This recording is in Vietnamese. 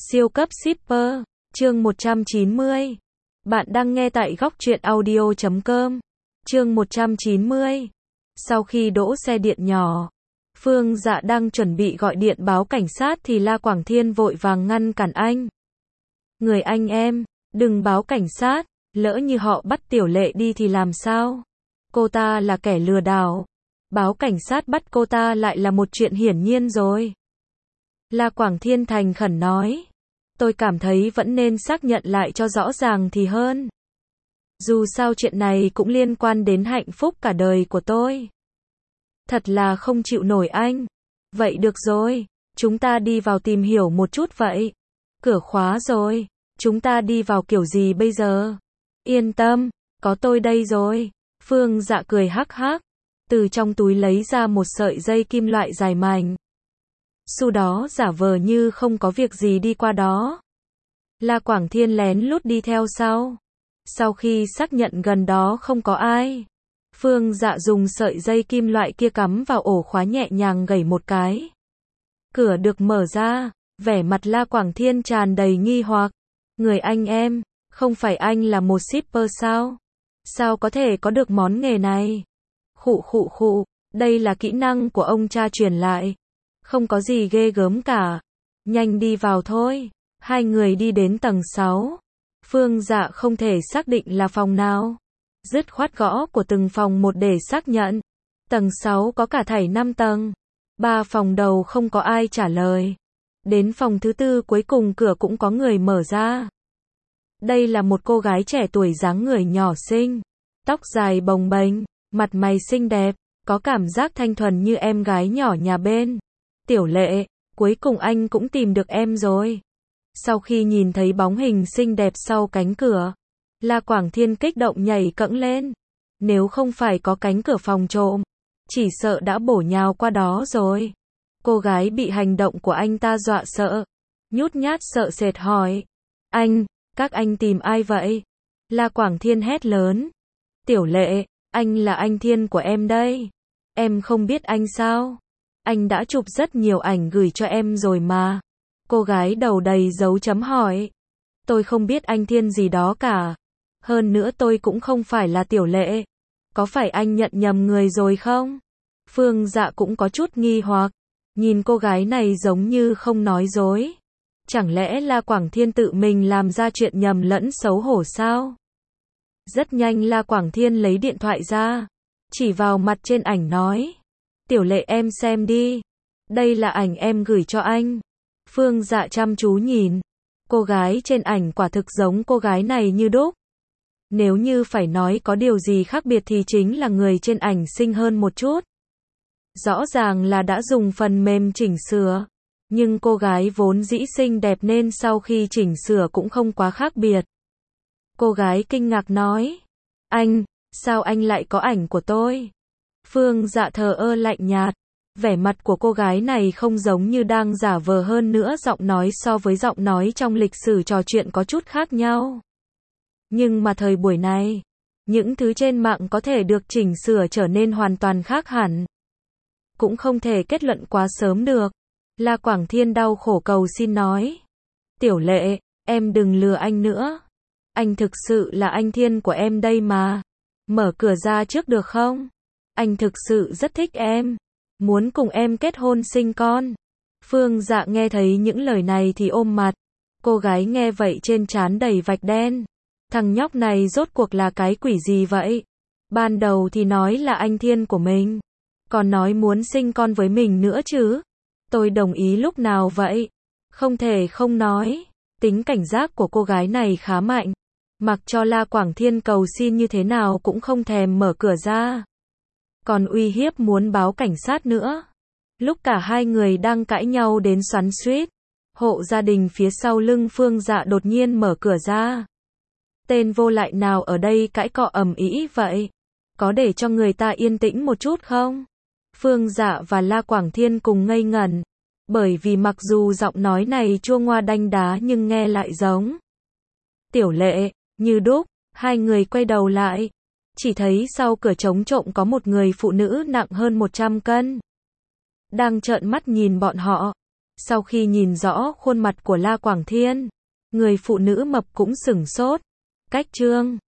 Siêu cấp shipper, chương 190. Bạn đang nghe tại góc truyện audio.com. Chương 190. Sau khi đỗ xe điện nhỏ, Phương Dạ đang chuẩn bị gọi điện báo cảnh sát thì La Quảng Thiên vội vàng ngăn cản anh. Người anh em, đừng báo cảnh sát, lỡ như họ bắt Tiểu Lệ đi thì làm sao? Cô ta là kẻ lừa đảo. Báo cảnh sát bắt cô ta lại là một chuyện hiển nhiên rồi. La Quảng Thiên thành khẩn nói. Tôi cảm thấy vẫn nên xác nhận lại cho rõ ràng thì hơn. Dù sao chuyện này cũng liên quan đến hạnh phúc cả đời của tôi. Thật là không chịu nổi anh. Vậy được rồi, chúng ta đi vào tìm hiểu một chút vậy. Cửa khóa rồi, chúng ta đi vào kiểu gì bây giờ? Yên tâm, có tôi đây rồi. Phương Dạ cười hắc hắc, từ trong túi lấy ra một sợi dây kim loại dài mảnh. Sau đó giả vờ như không có việc gì đi qua đó. La Quảng Thiên lén lút đi theo sau. Sau khi xác nhận gần đó không có ai, Phương Dạ dùng sợi dây kim loại kia cắm vào ổ khóa nhẹ nhàng gẩy một cái. Cửa được mở ra, vẻ mặt La Quảng Thiên tràn đầy nghi hoặc. Người anh em, không phải anh là một shipper sao? Sao có thể có được món nghề này? Khụ, đây là kỹ năng của ông cha truyền lại. Không có gì ghê gớm cả. Nhanh đi vào thôi. Hai người đi đến tầng 6. Phương Dạ không thể xác định là phòng nào. Dứt khoát gõ của từng phòng một để xác nhận. Tầng 6 có cả thảy 5 tầng. 3 phòng đầu không có ai trả lời. Đến phòng thứ tư cuối cùng cửa cũng có người mở ra. Đây là một cô gái trẻ tuổi dáng người nhỏ xinh. Tóc dài bồng bềnh, mặt mày xinh đẹp, có cảm giác thanh thuần như em gái nhỏ nhà bên. Tiểu Lệ, cuối cùng anh cũng tìm được em rồi. Sau khi nhìn thấy bóng hình xinh đẹp sau cánh cửa, La Quảng Thiên kích động nhảy cẫng lên. Nếu không phải có cánh cửa phòng trộm, chỉ sợ đã bổ nhào qua đó rồi. Cô gái bị hành động của anh ta dọa sợ, nhút nhát sợ sệt hỏi. Các anh tìm ai vậy? La Quảng Thiên hét lớn. Tiểu Lệ, anh là anh Thiên của em đây. Em không biết anh sao? Anh đã chụp rất nhiều ảnh gửi cho em rồi mà. Cô gái đầu đầy dấu chấm hỏi. Tôi không biết anh Thiên gì đó cả. Hơn nữa tôi cũng không phải là Tiểu Lệ. Có phải anh nhận nhầm người rồi không? Phương Dạ cũng có chút nghi hoặc. Nhìn cô gái này giống như không nói dối. Chẳng lẽ La Quảng Thiên tự mình làm ra chuyện nhầm lẫn xấu hổ sao? Rất nhanh La Quảng Thiên lấy điện thoại ra, chỉ vào mặt trên ảnh nói. Tiểu Lệ em xem đi. Đây là ảnh em gửi cho anh. Phương Dạ chăm chú nhìn. Cô gái trên ảnh quả thực giống cô gái này như đúc. Nếu như phải nói có điều gì khác biệt thì chính là người trên ảnh xinh hơn một chút. Rõ ràng là đã dùng phần mềm chỉnh sửa. Nhưng cô gái vốn dĩ xinh đẹp nên sau khi chỉnh sửa cũng không quá khác biệt. Cô gái kinh ngạc nói. Sao anh lại có ảnh của tôi? Phương Dạ thờ ơ lạnh nhạt. Vẻ mặt của cô gái này không giống như đang giả vờ, hơn nữa giọng nói so với giọng nói trong lịch sử trò chuyện có chút khác nhau. Nhưng mà thời buổi này, những thứ trên mạng có thể được chỉnh sửa trở nên hoàn toàn khác hẳn. Cũng không thể kết luận quá sớm được. La Quảng Thiên đau khổ cầu xin nói. Tiểu Lệ, em đừng lừa anh nữa. Anh thực sự là anh Thiên của em đây mà. Mở cửa ra trước được không? Anh thực sự rất thích em. Muốn cùng em kết hôn sinh con. Phương Dạ nghe thấy những lời này thì ôm mặt. Cô gái nghe vậy trên trán đầy vạch đen. Thằng nhóc này rốt cuộc là cái quỷ gì vậy? Ban đầu thì nói là anh Thiên của mình. Còn nói muốn sinh con với mình nữa chứ. Tôi đồng ý lúc nào vậy? Không thể không nói. Tính cảnh giác của cô gái này khá mạnh. Mặc cho La Quảng Thiên cầu xin như thế nào cũng không thèm mở cửa ra. Còn uy hiếp muốn báo cảnh sát nữa. Lúc cả hai người đang cãi nhau đến xoắn xuýt, hộ gia đình phía sau lưng Phương Dạ đột nhiên mở cửa ra. Tên vô lại nào ở đây cãi cọ ầm ĩ vậy? Có để cho người ta yên tĩnh một chút không? Phương Dạ và La Quảng Thiên cùng ngây ngẩn. Bởi vì mặc dù giọng nói này chua ngoa đanh đá nhưng nghe lại giống Tiểu Lệ, như đúc. Hai người quay đầu lại. Chỉ thấy sau cửa trống trộm có một người phụ nữ nặng hơn 100 cân. Đang trợn mắt nhìn bọn họ. Sau khi nhìn rõ khuôn mặt của La Quảng Thiên, người phụ nữ mập cũng sửng sốt. Cách Trương